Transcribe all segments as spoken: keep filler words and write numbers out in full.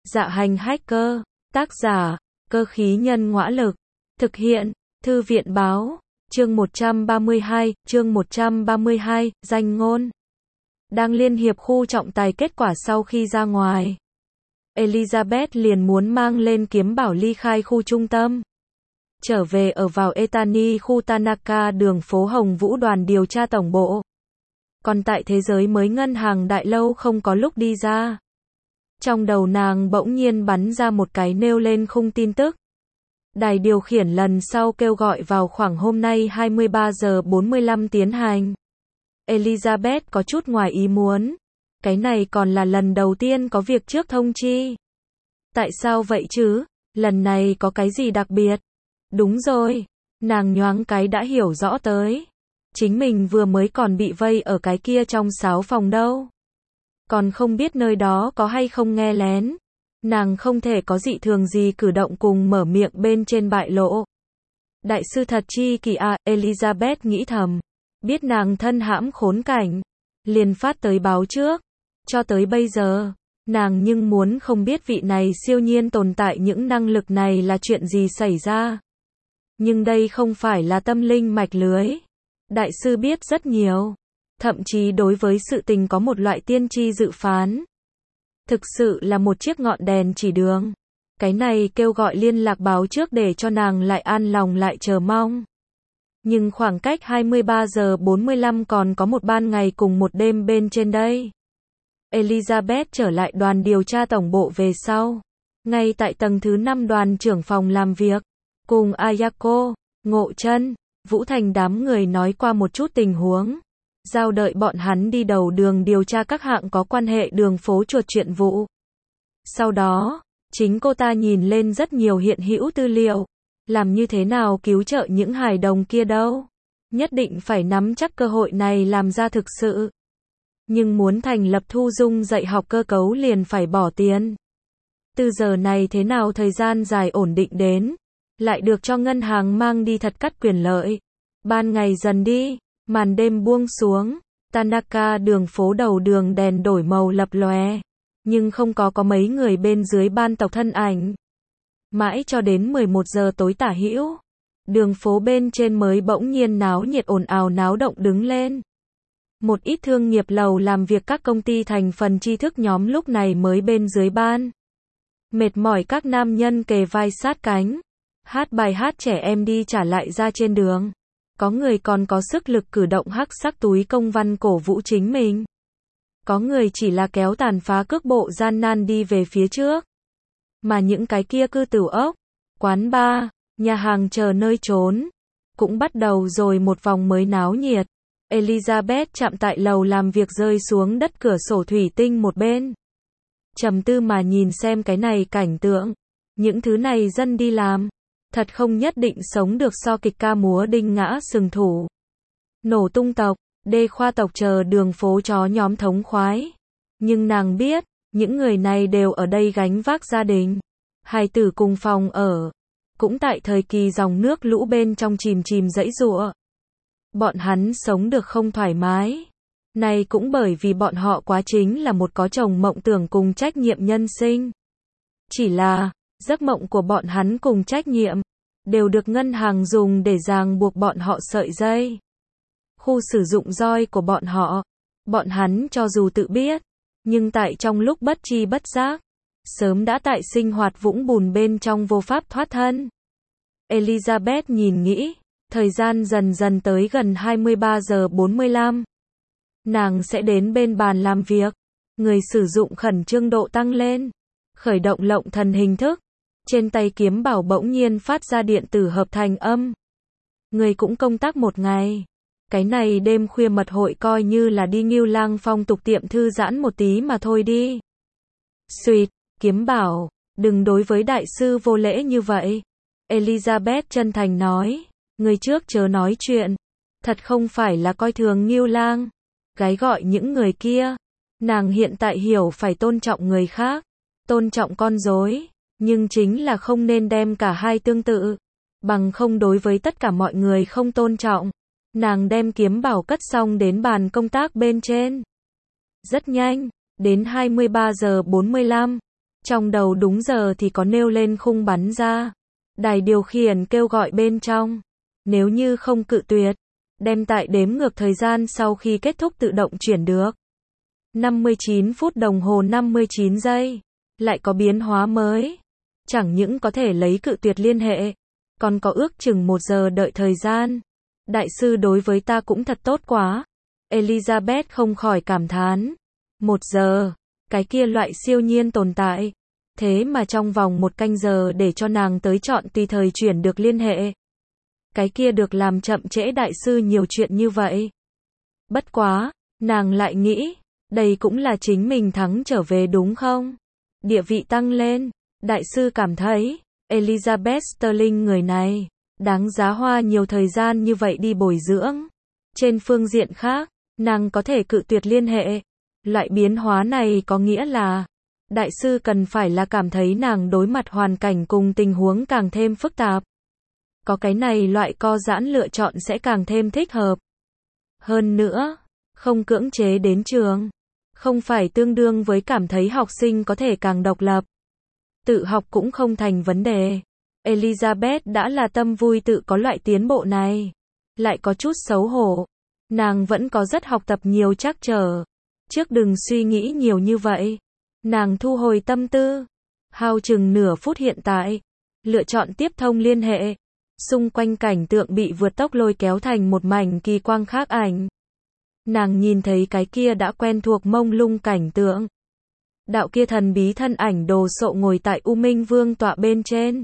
Dạ hành hacker, tác giả, cơ khí nhân ngõa lực, thực hiện, thư viện báo, chương một trăm ba mươi hai, chương một trăm ba mươi hai, danh ngôn. Đang liên hiệp khu trọng tài kết quả sau khi ra ngoài. Elizabeth liền muốn mang lên kiếm bảo ly khai khu trung tâm. Trở về ở vào Etani khu Tanaka đường phố Hồng Vũ đoàn điều tra tổng bộ. Còn tại thế giới mới ngân hàng đại lâu không có lúc đi ra. Trong đầu nàng bỗng nhiên bắn ra một cái nêu lên khung tin tức. Đài điều khiển lần sau kêu gọi vào khoảng hôm nay hai mươi ba giờ bốn mươi lăm tiến hành. Elizabeth có chút ngoài ý muốn. Cái này còn là lần đầu tiên có việc trước thông chi. Tại sao vậy chứ? Lần này có cái gì đặc biệt? Đúng rồi. Nàng nhoáng cái đã hiểu rõ tới. Chính mình vừa mới còn bị vây ở cái kia trong sáu phòng đâu. Còn không biết nơi đó có hay không nghe lén. Nàng không thể có dị thường gì cử động cùng mở miệng bên trên bại lộ. Đại sư thật chi kỳ à, Elizabeth nghĩ thầm. Biết nàng thân hãm khốn cảnh. Liền phát tới báo trước. Cho tới bây giờ, nàng nhưng muốn không biết vị này siêu nhiên tồn tại những năng lực này là chuyện gì xảy ra. Nhưng đây không phải là tâm linh mạch lưới. Đại sư biết rất nhiều. Thậm chí đối với sự tình có một loại tiên tri dự phán. Thực sự là một chiếc ngọn đèn chỉ đường. Cái này kêu gọi liên lạc báo trước để cho nàng lại an lòng lại chờ mong. Nhưng khoảng cách hai mươi ba giờ bốn mươi lăm còn có một ban ngày cùng một đêm bên trên đây. Elizabeth trở lại đoàn điều tra tổng bộ về sau. Ngay tại tầng thứ năm đoàn trưởng phòng làm việc. Cùng Ayako, Ngộ Chân, Vũ Thành đám người nói qua một chút tình huống. Giao đợi bọn hắn đi đầu đường điều tra các hạng có quan hệ đường phố chuột chuyện vụ. Sau đó, chính cô ta nhìn lên rất nhiều hiện hữu tư liệu. Làm như thế nào cứu trợ những hài đồng kia đâu. Nhất định phải nắm chắc cơ hội này làm ra thực sự. Nhưng muốn thành lập thu dung dạy học cơ cấu liền phải bỏ tiền. Từ giờ này thế nào thời gian dài ổn định đến. Lại được cho ngân hàng mang đi thật cắt quyền lợi. Ban ngày dần đi. Màn đêm buông xuống, Tanaka đường phố đầu đường đèn đổi màu lập lòe, nhưng không có có mấy người bên dưới ban tộc thân ảnh. Mãi cho đến mười một giờ tối tả hữu, đường phố bên trên mới bỗng nhiên náo nhiệt ồn ào náo động đứng lên. Một ít thương nghiệp lầu làm việc các công ty thành phần tri thức nhóm lúc này mới bên dưới ban. Mệt mỏi các nam nhân kề vai sát cánh, hát bài hát trẻ em đi trả lại ra trên đường. Có người còn có sức lực cử động hắc sắc túi công văn cổ vũ chính mình. Có người chỉ là kéo tàn phá cước bộ gian nan đi về phía trước. Mà những cái kia cư tửu ốc, quán bar, nhà hàng chờ nơi trốn, cũng bắt đầu rồi một vòng mới náo nhiệt. Elizabeth chạm tại lầu làm việc rơi xuống đất cửa sổ thủy tinh một bên. Trầm tư mà nhìn xem cái này cảnh tượng. Những thứ này dân đi làm. Thật không nhất định sống được so kịch ca múa đinh ngã sừng thủ. Nổ tung tộc, đê khoa tộc chờ đường phố chó nhóm thống khoái. Nhưng nàng biết, những người này đều ở đây gánh vác gia đình. Hài tử cùng phòng ở. Cũng tại thời kỳ dòng nước lũ bên trong chìm chìm dãy giụa. Bọn hắn sống được không thoải mái. Này cũng bởi vì bọn họ quá chính là một có chồng mộng tưởng cùng trách nhiệm nhân sinh. Chỉ là giấc mộng của bọn hắn cùng trách nhiệm, đều được ngân hàng dùng để ràng buộc bọn họ sợi dây. Khu sử dụng roi của bọn họ, bọn hắn cho dù tự biết, nhưng tại trong lúc bất tri bất giác, sớm đã tại sinh hoạt vũng bùn bên trong vô pháp thoát thân. Elizabeth nhìn nghĩ, thời gian dần dần tới gần hai mươi ba giờ bốn mươi lăm. Nàng sẽ đến bên bàn làm việc, người sử dụng khẩn trương độ tăng lên, khởi động lộng thần hình thức. Trên tay kiếm bảo bỗng nhiên phát ra điện tử hợp thành âm. Người cũng công tác một ngày. Cái này đêm khuya mật hội coi như là đi Ngưu Lang phong tục tiệm thư giãn một tí mà thôi đi. Xuyệt, kiếm bảo, đừng đối với đại sư vô lễ như vậy. Elizabeth chân thành nói. Người trước chớ nói chuyện. Thật không phải là coi thường Ngưu Lang. Gái gọi những người kia. Nàng hiện tại hiểu phải tôn trọng người khác. Tôn trọng con rối. Nhưng chính là không nên đem cả hai tương tự. Bằng không đối với tất cả mọi người không tôn trọng. Nàng đem kiếm bảo cất xong đến bàn công tác bên trên. Rất nhanh, đến hai mươi ba giờ bốn mươi lăm. Trong đầu đúng giờ thì có nêu lên khung bắn ra. Đài điều khiển kêu gọi bên trong. Nếu như không cự tuyệt, đem tại đếm ngược thời gian sau khi kết thúc tự động chuyển được. năm mươi chín phút đồng hồ năm mươi chín giây. Lại có biến hóa mới. Chẳng những có thể lấy cự tuyệt liên hệ, còn có ước chừng một giờ đợi thời gian. Đại sư đối với ta cũng thật tốt quá. Elizabeth không khỏi cảm thán. Một giờ, cái kia loại siêu nhiên tồn tại. Thế mà trong vòng một canh giờ để cho nàng tới chọn tùy thời chuyển được liên hệ. Cái kia được làm chậm trễ đại sư nhiều chuyện như vậy. Bất quá, nàng lại nghĩ, đây cũng là chính mình thắng trở về đúng không? Địa vị tăng lên, đại sư cảm thấy, Elizabeth Sterling người này, đáng giá hoa nhiều thời gian như vậy đi bồi dưỡng. Trên phương diện khác, nàng có thể cự tuyệt liên hệ. Loại biến hóa này có nghĩa là, đại sư cần phải là cảm thấy nàng đối mặt hoàn cảnh cùng tình huống càng thêm phức tạp. Có cái này loại co giãn lựa chọn sẽ càng thêm thích hợp. Hơn nữa, không cưỡng chế đến trường. Không phải tương đương với cảm thấy học sinh có thể càng độc lập. Tự học cũng không thành vấn đề. Elizabeth đã là tâm vui tự có loại tiến bộ này. Lại có chút xấu hổ. Nàng vẫn có rất học tập nhiều trắc trở. Trước đừng suy nghĩ nhiều như vậy. Nàng thu hồi tâm tư. Hao chừng nửa phút hiện tại. Lựa chọn tiếp thông liên hệ. Xung quanh cảnh tượng bị vượt tốc lôi kéo thành một mảnh kỳ quang khác ảnh. Nàng nhìn thấy cái kia đã quen thuộc mông lung cảnh tượng. Đạo kia thần bí thân ảnh đồ sộ ngồi tại U Minh Vương tọa bên trên.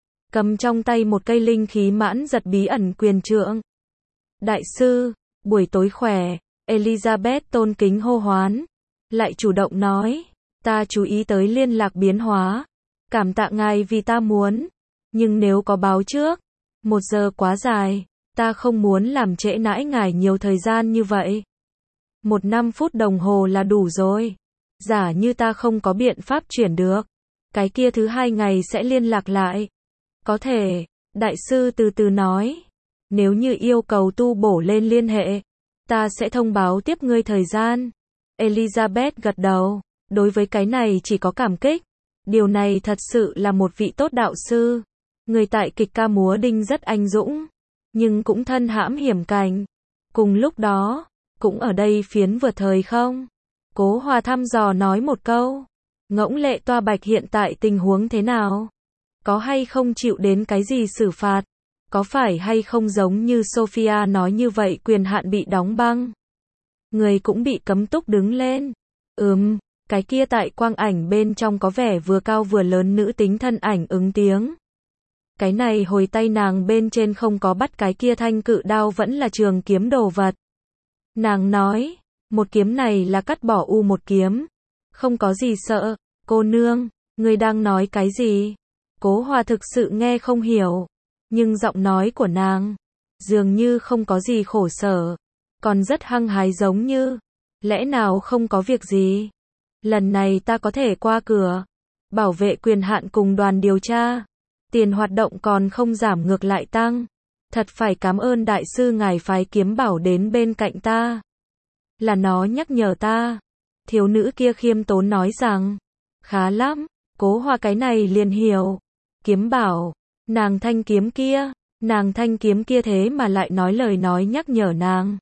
Cầm trong tay một cây linh khí mãn giật bí ẩn quyền trượng. Đại sư, buổi tối khỏe, Elizabeth tôn kính hô hoán. Lại chủ động nói, ta chú ý tới liên lạc biến hóa. Cảm tạ ngài vì ta muốn. Nhưng nếu có báo trước, một giờ quá dài, ta không muốn làm trễ nãi ngài nhiều thời gian như vậy. Một năm phút đồng hồ là đủ rồi. Giả như ta không có biện pháp chuyển được, cái kia thứ hai ngày sẽ liên lạc lại. Có thể, đại sư từ từ nói. Nếu như yêu cầu tu bổ lên liên hệ, ta sẽ thông báo tiếp ngươi thời gian. Elizabeth gật đầu. Đối với cái này chỉ có cảm kích. Điều này thật sự là một vị tốt đạo sư. Người tại kịch ca múa đinh rất anh dũng, nhưng cũng thân hãm hiểm cảnh. Cùng lúc đó, cũng ở đây phiến vừa thời không? Cố Hòa thăm dò nói một câu. Ngỗng Lệ Toa Bạch hiện tại tình huống thế nào? Có hay không chịu đến cái gì xử phạt? Có phải hay không giống như Sophia nói như vậy quyền hạn bị đóng băng? Người cũng bị cấm túc đứng lên. Ừm, cái kia tại quang ảnh bên trong có vẻ vừa cao vừa lớn nữ tính thân ảnh ứng tiếng. Cái này hồi tay nàng bên trên không có bắt cái kia thanh cự đao vẫn là trường kiếm đồ vật. Nàng nói, một kiếm này là cắt bỏ u một kiếm. Không có gì sợ, cô nương, người đang nói cái gì? Cố Hòa thực sự nghe không hiểu. Nhưng giọng nói của nàng, dường như không có gì khổ sở. Còn rất hăng hái giống như, lẽ nào không có việc gì? Lần này ta có thể qua cửa. Bảo vệ quyền hạn cùng đoàn điều tra. Tiền hoạt động còn không giảm ngược lại tăng. Thật phải cảm ơn đại sư ngài phái kiếm bảo đến bên cạnh ta. Là nó nhắc nhở ta. Thiếu nữ kia khiêm tốn nói rằng, khá lắm, Cố Hòa cái này liền hiểu. Kiếm bảo, nàng thanh kiếm kia, nàng thanh kiếm kia thế mà lại nói lời nói nhắc nhở nàng.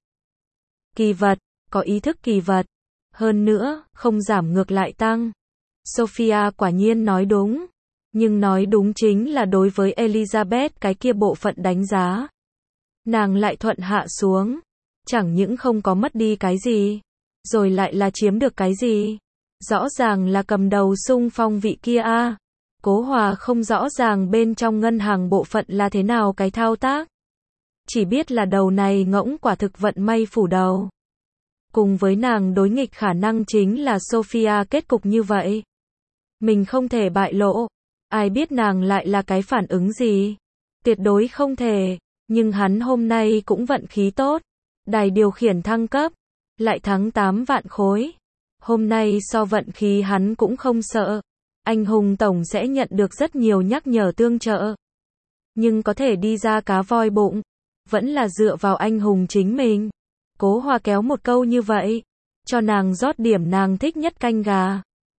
Kỳ vật, có ý thức kỳ vật. Hơn nữa, không giảm ngược lại tăng. Sophia quả nhiên nói đúng. Nhưng nói đúng chính là đối với Elizabeth cái kia bộ phận đánh giá. Nàng lại thuận hạ xuống. Chẳng những không có mất đi cái gì, rồi lại là chiếm được cái gì. Rõ ràng là cầm đầu xung phong vị kia a. À. Cố Hòa không rõ ràng bên trong ngân hàng bộ phận là thế nào cái thao tác. Chỉ biết là đầu này ngỗng quả thực vận may phủ đầu. Cùng với nàng đối nghịch khả năng chính là Sophia kết cục như vậy. Mình không thể bại lộ. Ai biết nàng lại là cái phản ứng gì? Tuyệt đối không thể. Nhưng hắn hôm nay cũng vận khí tốt. Đài điều khiển thăng cấp. Lại thắng tám vạn khối. Hôm nay so vận khí hắn cũng không sợ. Anh hùng tổng sẽ nhận được rất nhiều nhắc nhở tương trợ. Nhưng có thể đi ra cá voi bụng. Vẫn là dựa vào anh hùng chính mình. Cố Hòa kéo một câu như vậy. Cho nàng rót điểm nàng thích nhất canh gà.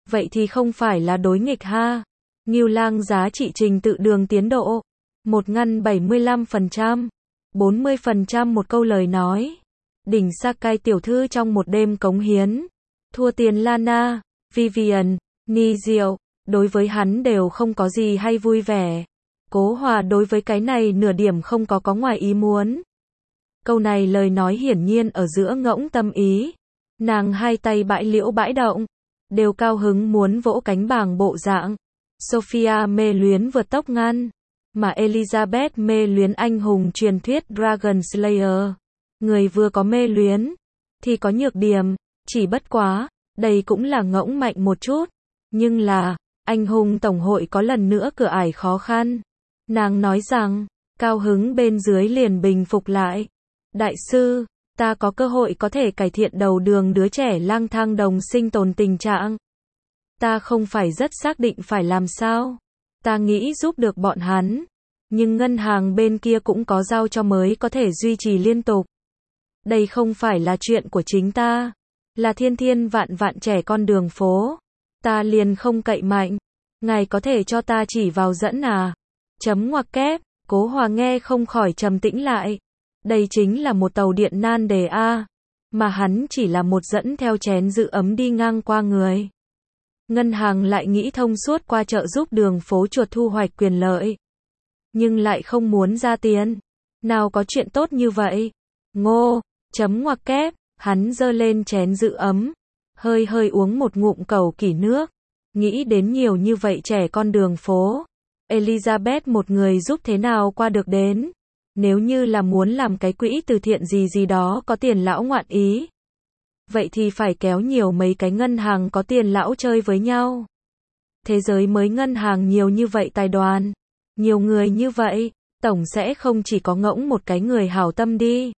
Vậy thì không phải là đối nghịch ha. Ngưu Lang giá trị trình tự đường tiến độ. Một ngăn bảy mươi lăm phần trăm. bốn mươi phần trăm một câu lời nói. Đỉnh Sakai tiểu thư trong một đêm cống hiến. Thua tiền Lana, Vivian, Ni Diệu. Đối với hắn đều không có gì hay vui vẻ. Cố Hòa đối với cái này nửa điểm không có có ngoài ý muốn. Câu này lời nói hiển nhiên ở giữa ngỗng tâm ý. Nàng hai tay bãi liễu bãi động. Đều cao hứng muốn vỗ cánh bàng bộ dạng. Sophia mê luyến vượt tốc ngăn. Mà Elizabeth mê luyến anh hùng truyền thuyết Dragon Slayer. Người vừa có mê luyến, thì có nhược điểm. Chỉ bất quá, đây cũng là ngỗng mạnh một chút. Nhưng là, anh hùng tổng hội có lần nữa cửa ải khó khăn. Nàng nói rằng, cao hứng bên dưới liền bình phục lại. Đại sư, ta có cơ hội có thể cải thiện đầu đường đứa trẻ lang thang đồng sinh tồn tình trạng. Ta không phải rất xác định phải làm sao. Ta nghĩ giúp được bọn hắn. Nhưng ngân hàng bên kia cũng có giao cho mới có thể duy trì liên tục. Đây không phải là chuyện của chính ta. Là thiên thiên vạn vạn trẻ con đường phố. Ta liền không cậy mạnh. Ngài có thể cho ta chỉ vào dẫn à? Chấm ngoặc kép. Cố Hòa nghe không khỏi trầm tĩnh lại. Đây chính là một tàu điện nan đề A. Mà hắn chỉ là một dẫn theo chén giữ ấm đi ngang qua người. Ngân hàng lại nghĩ thông suốt qua chợ giúp đường phố chuột thu hoạch quyền lợi. Nhưng lại không muốn ra tiền. Nào có chuyện tốt như vậy. Ngô, chấm ngoặc kép, hắn giơ lên chén giữ ấm. Hơi hơi uống một ngụm cầu kỷ nước. Nghĩ đến nhiều như vậy trẻ con đường phố. Elizabeth một người giúp thế nào qua được đến. Nếu như là muốn làm cái quỹ từ thiện gì gì đó có tiền lão ngoạn ý. Vậy thì phải kéo nhiều mấy cái ngân hàng có tiền lão chơi với nhau. Thế giới mới ngân hàng nhiều như vậy tài đoàn. Nhiều người như vậy, tổng sẽ không chỉ có ngỗng một cái người hảo tâm đi.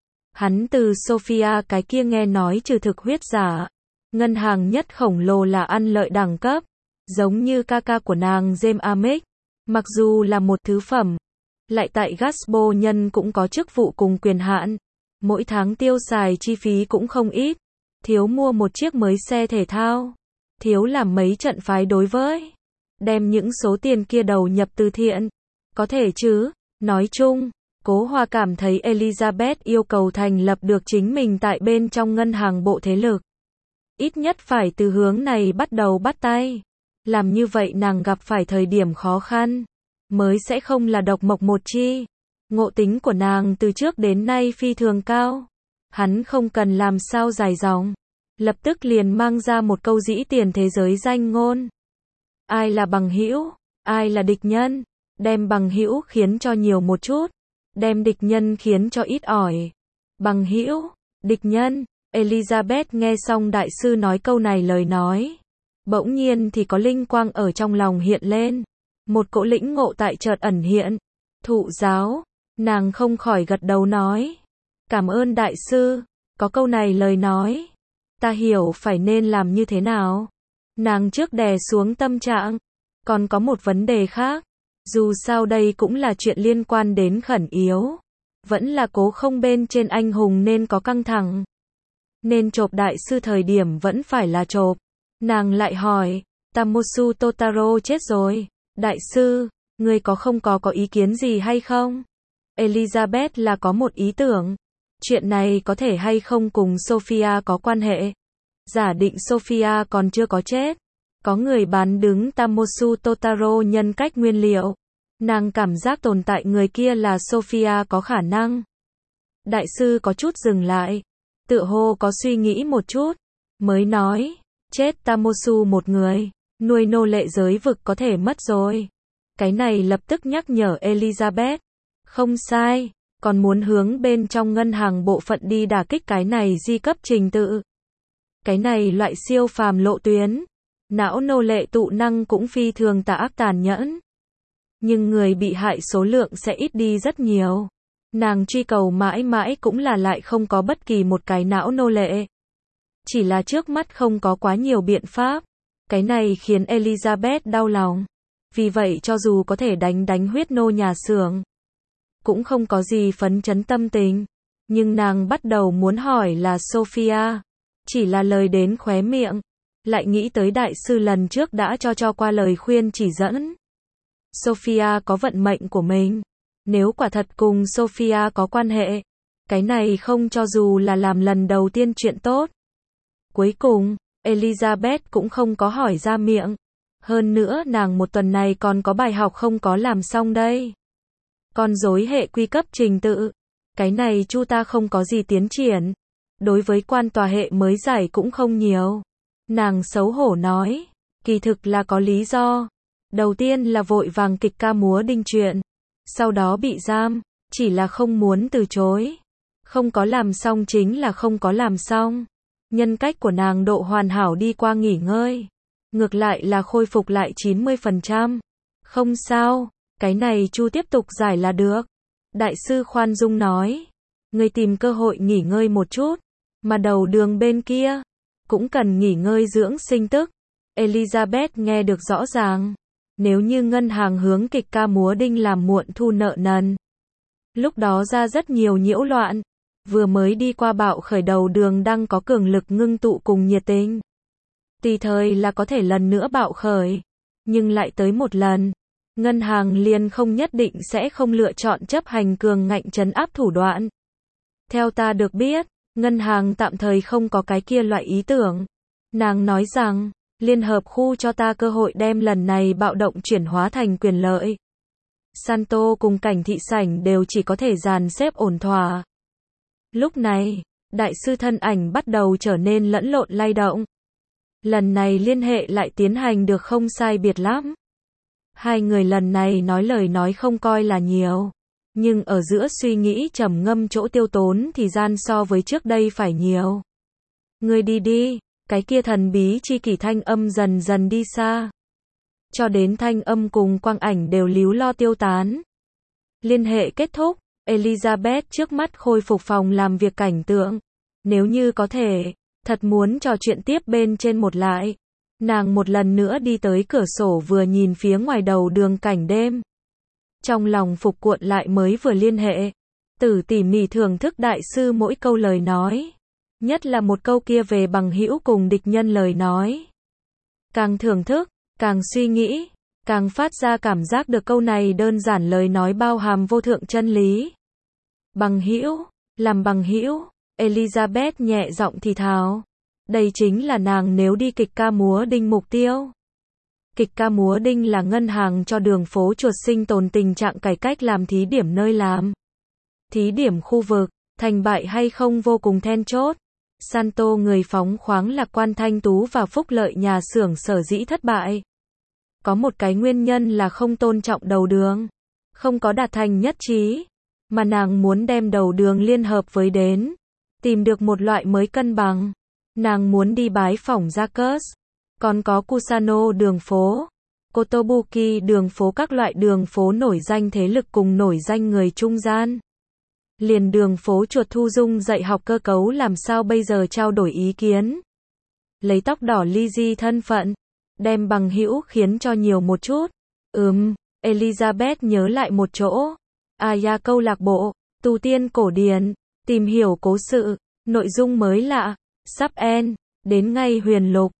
Hắn từ Sophia cái kia nghe nói trừ thực huyết giả. Ngân hàng nhất khổng lồ là ăn lợi đẳng cấp. Giống như ca ca của nàng James Amick. Mặc dù là một thứ phẩm. Lại tại Gasbo nhân cũng có chức vụ cùng quyền hạn. Mỗi tháng tiêu xài chi phí cũng không ít. Thiếu mua một chiếc mới xe thể thao. Thiếu làm mấy trận phái đối với. Đem những số tiền kia đầu nhập từ thiện. Có thể chứ. Nói chung, Cố Hòa cảm thấy Elizabeth yêu cầu thành lập được chính mình tại bên trong ngân hàng bộ thế lực. Ít nhất phải từ hướng này bắt đầu bắt tay. Làm như vậy nàng gặp phải thời điểm khó khăn. Mới sẽ không là độc mộc một chi. Ngộ tính của nàng từ trước đến nay phi thường cao. Hắn không cần làm sao dài dòng. Lập tức liền mang ra một câu dĩ tiền thế giới danh ngôn. Ai là bằng hữu, ai là địch nhân. Đem bằng hữu khiến cho nhiều một chút. Đem địch nhân khiến cho ít ỏi. Bằng hữu, địch nhân. Elizabeth nghe xong đại sư nói câu này lời nói. Bỗng nhiên thì có linh quang ở trong lòng hiện lên. Một cỗ lĩnh ngộ tại chợt ẩn hiện. Thụ giáo. Nàng không khỏi gật đầu nói. Cảm ơn đại sư. Có câu này lời nói. Ta hiểu phải nên làm như thế nào. Nàng trước đè xuống tâm trạng. Còn có một vấn đề khác. Dù sao đây cũng là chuyện liên quan đến khẩn yếu. Vẫn là cố không bên trên anh hùng nên có căng thẳng. Nên chộp đại sư thời điểm vẫn phải là chộp. Nàng lại hỏi. Tamosu Totaro chết rồi. Đại sư, người có không có có ý kiến gì hay không? Elizabeth là có một ý tưởng. Chuyện này có thể hay không cùng Sophia có quan hệ. Giả định Sophia còn chưa có chết. Có người bán đứng Tamosu Totaro nhân cách nguyên liệu. Nàng cảm giác tồn tại người kia là Sophia có khả năng. Đại sư có chút dừng lại. Tựa hồ có suy nghĩ một chút. Mới nói, chết Tamosu một người. Nuôi nô lệ giới vực có thể mất rồi. Cái này lập tức nhắc nhở Elizabeth. Không sai, còn muốn hướng bên trong ngân hàng bộ phận đi đả kích cái này di cấp trình tự. Cái này loại siêu phàm lộ tuyến. Não nô lệ tụ năng cũng phi thường tà ác tàn nhẫn. Nhưng người bị hại số lượng sẽ ít đi rất nhiều. Nàng truy cầu mãi mãi cũng là lại không có bất kỳ một cái não nô lệ. Chỉ là trước mắt không có quá nhiều biện pháp. Cái này khiến Elizabeth đau lòng. Vì vậy cho dù có thể đánh đánh huyết nô nhà xưởng, cũng không có gì phấn chấn tâm tình. Nhưng nàng bắt đầu muốn hỏi là Sophia. Chỉ là lời đến khóe miệng. lại nghĩ tới đại sư lần trước đã cho cho qua lời khuyên chỉ dẫn. Sophia có vận mệnh của mình. Nếu quả thật cùng Sophia có quan hệ, cái này không cho dù là làm lần đầu tiên chuyện tốt. Cuối cùng, Elizabeth cũng không có hỏi ra miệng. Hơn nữa nàng một tuần này còn có bài học không có làm xong đây. Con rối hệ quy cấp trình tự. Cái này chu ta không có gì tiến triển. Đối với quan tòa hệ mới giải cũng không nhiều. Nàng xấu hổ nói. Kỳ thực là có lý do. Đầu tiên là vội vàng kịch ca múa đinh chuyện. Sau đó bị giam. Chỉ là không muốn từ chối. Không có làm xong chính là không có làm xong. Nhân cách của nàng độ hoàn hảo đi qua nghỉ ngơi. Ngược lại là khôi phục lại chín mươi phần trăm. Không sao, cái này chu tiếp tục giải là được. Đại sư khoan dung nói. Người tìm cơ hội nghỉ ngơi một chút. Mà đầu đường bên kia, cũng cần nghỉ ngơi dưỡng sinh tức. Elizabeth nghe được rõ ràng. Nếu như ngân hàng hướng kịch ca múa đinh làm muộn thu nợ nần. Lúc đó ra rất nhiều nhiễu loạn. Vừa mới đi qua bạo khởi đầu đường đang có cường lực ngưng tụ cùng nhiệt tình. Tùy thời là có thể lần nữa bạo khởi. Nhưng lại tới một lần. Ngân hàng liền không nhất định sẽ không lựa chọn chấp hành cường ngạnh trấn áp thủ đoạn. Theo ta được biết, ngân hàng tạm thời không có cái kia loại ý tưởng. Nàng nói rằng, Liên hợp khu cho ta cơ hội đem lần này bạo động chuyển hóa thành quyền lợi. Santo cùng cảnh thị sảnh đều chỉ có thể dàn xếp ổn thỏa. Lúc này, đại sư thân ảnh bắt đầu trở nên lẫn lộn lay động. Lần này liên hệ lại tiến hành được không sai biệt lắm. Hai người lần này nói lời nói không coi là nhiều. Nhưng ở giữa suy nghĩ trầm ngâm chỗ tiêu tốn thì gian so với trước đây phải nhiều. Ngươi đi đi, cái kia thần bí chi kỷ thanh âm dần dần đi xa. Cho đến thanh âm cùng quang ảnh đều líu lo tiêu tán. Liên hệ kết thúc, Elizabeth trước mắt khôi phục phòng làm việc cảnh tượng. Nếu như có thể, thật muốn trò chuyện tiếp bên trên một lại. Nàng một lần nữa đi tới cửa sổ vừa nhìn phía ngoài đầu đường cảnh đêm. Trong lòng phục cuộn lại mới vừa liên hệ. Tử tỉ mỉ thưởng thức đại sư mỗi câu lời nói. Nhất là một câu kia về bằng hữu cùng địch nhân lời nói. Càng thưởng thức, càng suy nghĩ, càng phát ra cảm giác được câu này đơn giản lời nói bao hàm vô thượng chân lý. Bằng hữu, làm bằng hữu, Elizabeth nhẹ giọng thì thào. Đây chính là nàng nếu đi kịch ca múa đinh mục tiêu. Kịch ca múa đinh là ngân hàng cho đường phố chuột sinh tồn tình trạng cải cách làm thí điểm nơi làm. Thí điểm khu vực, thành bại hay không vô cùng then chốt. Santo người phóng khoáng lạc quan thanh tú và phúc lợi nhà xưởng sở dĩ thất bại. Có một cái nguyên nhân là không tôn trọng đầu đường. Không có đạt thành nhất trí. Mà nàng muốn đem đầu đường liên hợp với đến. Tìm được một loại mới cân bằng. Nàng muốn đi bái phỏng Jacques. Còn có Kusano đường phố. Kotobuki đường phố các loại đường phố nổi danh thế lực cùng nổi danh người trung gian. Liền đường phố chuột Thu Dung dạy học cơ cấu làm sao bây giờ trao đổi ý kiến. Lấy tóc đỏ Lizzie thân phận. Đem bằng hữu khiến cho nhiều một chút. Ừm, Elizabeth nhớ lại một chỗ. Aya câu lạc bộ, tu tiên cổ điển, tìm hiểu cố sự, nội dung mới lạ, sắp end, đến ngay huyền lục.